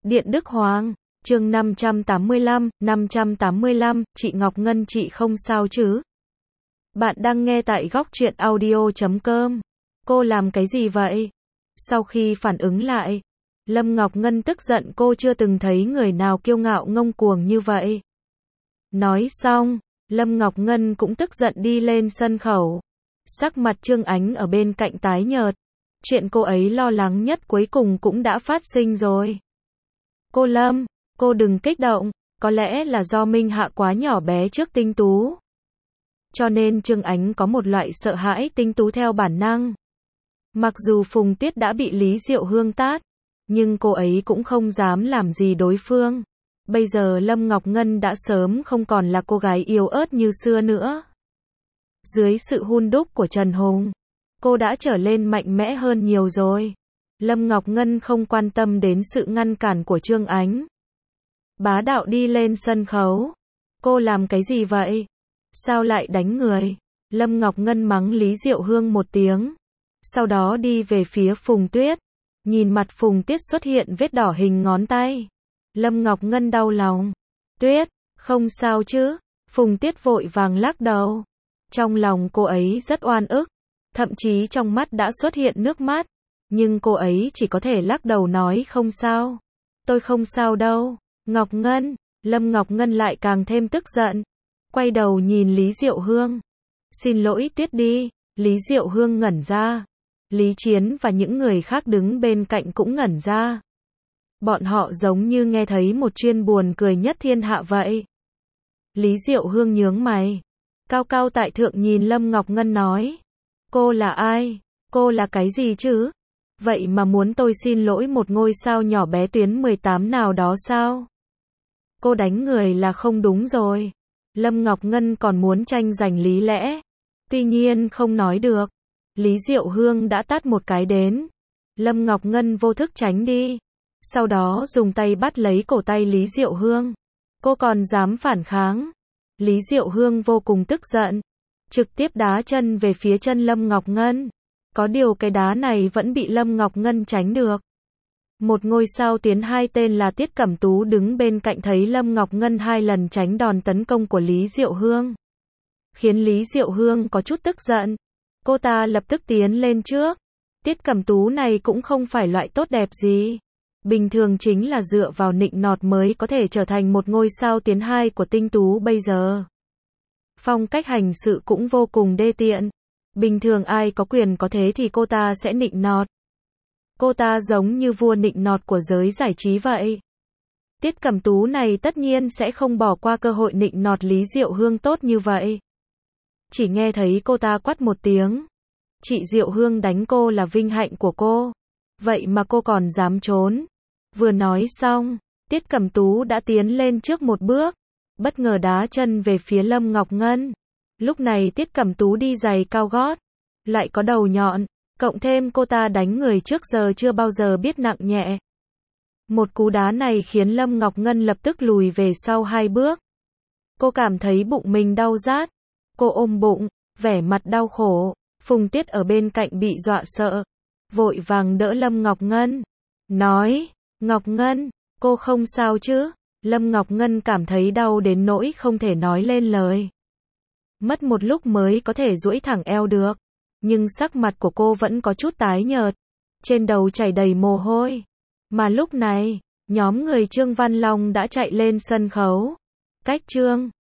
Điện Đức Hoàng, chương 585, chị Ngọc Ngân chị không sao chứ? Bạn đang nghe tại Góc Truyện Audio.com. Cô làm cái gì vậy? Sau khi phản ứng lại, Lâm Ngọc Ngân tức giận, cô chưa từng thấy người nào kiêu ngạo ngông cuồng như vậy. Nói xong, Lâm Ngọc Ngân cũng tức giận đi lên sân khấu. Sắc mặt Trương Ánh ở bên cạnh tái nhợt. Chuyện cô ấy lo lắng nhất cuối cùng cũng đã phát sinh rồi. Cô Lâm, cô đừng kích động, có lẽ là do Minh Hạ quá nhỏ bé trước Tinh Tú. Cho nên Trương Ánh có một loại sợ hãi Tinh Tú theo bản năng. Mặc dù Phùng Tuyết đã bị Lý Diệu Hương tát, nhưng cô ấy cũng không dám làm gì đối phương. Bây giờ Lâm Ngọc Ngân đã sớm không còn là cô gái yếu ớt như xưa nữa. Dưới sự hun đúc của Trần Hùng, cô đã trở lên mạnh mẽ hơn nhiều rồi. Lâm Ngọc Ngân không quan tâm đến sự ngăn cản của Trương Ánh. Bá đạo đi lên sân khấu. Cô làm cái gì vậy? Sao lại đánh người? Lâm Ngọc Ngân mắng Lý Diệu Hương một tiếng. Sau đó đi về phía Phùng Tuyết. Nhìn mặt Phùng Tuyết xuất hiện vết đỏ hình ngón tay. Lâm Ngọc Ngân đau lòng. Tuyết, không sao chứ? Phùng Tuyết vội vàng lắc đầu. Trong lòng cô ấy rất oan ức. Thậm chí trong mắt đã xuất hiện nước mắt. Nhưng cô ấy chỉ có thể lắc đầu nói không sao. Tôi không sao đâu. Ngọc Ngân, Lâm Ngọc Ngân lại càng thêm tức giận. Quay đầu nhìn Lý Diệu Hương. Xin lỗi Tuyết đi. Lý Diệu Hương ngẩn ra. Lý Chiến và những người khác đứng bên cạnh cũng ngẩn ra. Bọn họ giống như nghe thấy một chuyên buồn cười nhất thiên hạ vậy. Lý Diệu Hương nhướng mày. Cao cao tại thượng nhìn Lâm Ngọc Ngân nói. Cô là ai? Cô là cái gì chứ? Vậy mà muốn tôi xin lỗi một ngôi sao nhỏ bé tuyến 18 nào đó sao? Cô đánh người là không đúng rồi. Lâm Ngọc Ngân còn muốn tranh giành lý lẽ. Tuy nhiên không nói được. Lý Diệu Hương đã tát một cái đến. Lâm Ngọc Ngân vô thức tránh đi. Sau đó dùng tay bắt lấy cổ tay Lý Diệu Hương. Cô còn dám phản kháng. Lý Diệu Hương vô cùng tức giận. Trực tiếp đá chân về phía chân Lâm Ngọc Ngân. Có điều cái đá này vẫn bị Lâm Ngọc Ngân tránh được. Một ngôi sao tiến 2 tên là Tiết Cẩm Tú đứng bên cạnh thấy Lâm Ngọc Ngân 2 lần tránh đòn tấn công của Lý Diệu Hương. Khiến Lý Diệu Hương có chút tức giận. Cô ta lập tức tiến lên trước. Tiết Cẩm Tú này cũng không phải loại tốt đẹp gì. Bình thường chính là dựa vào nịnh nọt mới có thể trở thành một ngôi sao tiến 2 của Tinh Tú bây giờ. Phong cách hành sự cũng vô cùng đê tiện. Bình thường ai có quyền có thế thì cô ta sẽ nịnh nọt. Cô ta giống như vua nịnh nọt của giới giải trí vậy. Tiết Cẩm Tú này tất nhiên sẽ không bỏ qua cơ hội nịnh nọt Lý Diệu Hương tốt như vậy. Chỉ nghe thấy cô ta quát một tiếng. Chị Diệu Hương đánh cô là vinh hạnh của cô. Vậy mà cô còn dám trốn. Vừa nói xong, Tiết Cẩm Tú đã tiến lên trước một bước. Bất ngờ đá chân về phía Lâm Ngọc Ngân. Lúc này Tiết Cẩm Tú đi giày cao gót. Lại có đầu nhọn. Cộng thêm cô ta đánh người trước giờ chưa bao giờ biết nặng nhẹ. Một cú đá này khiến Lâm Ngọc Ngân lập tức lùi về sau 2 bước. Cô cảm thấy bụng mình đau rát. Cô ôm bụng, vẻ mặt đau khổ. Phùng Tuyết ở bên cạnh bị dọa sợ. Vội vàng đỡ Lâm Ngọc Ngân. Nói, Ngọc Ngân, cô không sao chứ? Lâm Ngọc Ngân cảm thấy đau đến nỗi không thể nói lên lời. Mất một lúc mới có thể duỗi thẳng eo được. Nhưng sắc mặt của cô vẫn có chút tái nhợt. Trên đầu chảy đầy mồ hôi. Mà lúc này, nhóm người Trương Văn Long đã chạy lên sân khấu. Cách Trương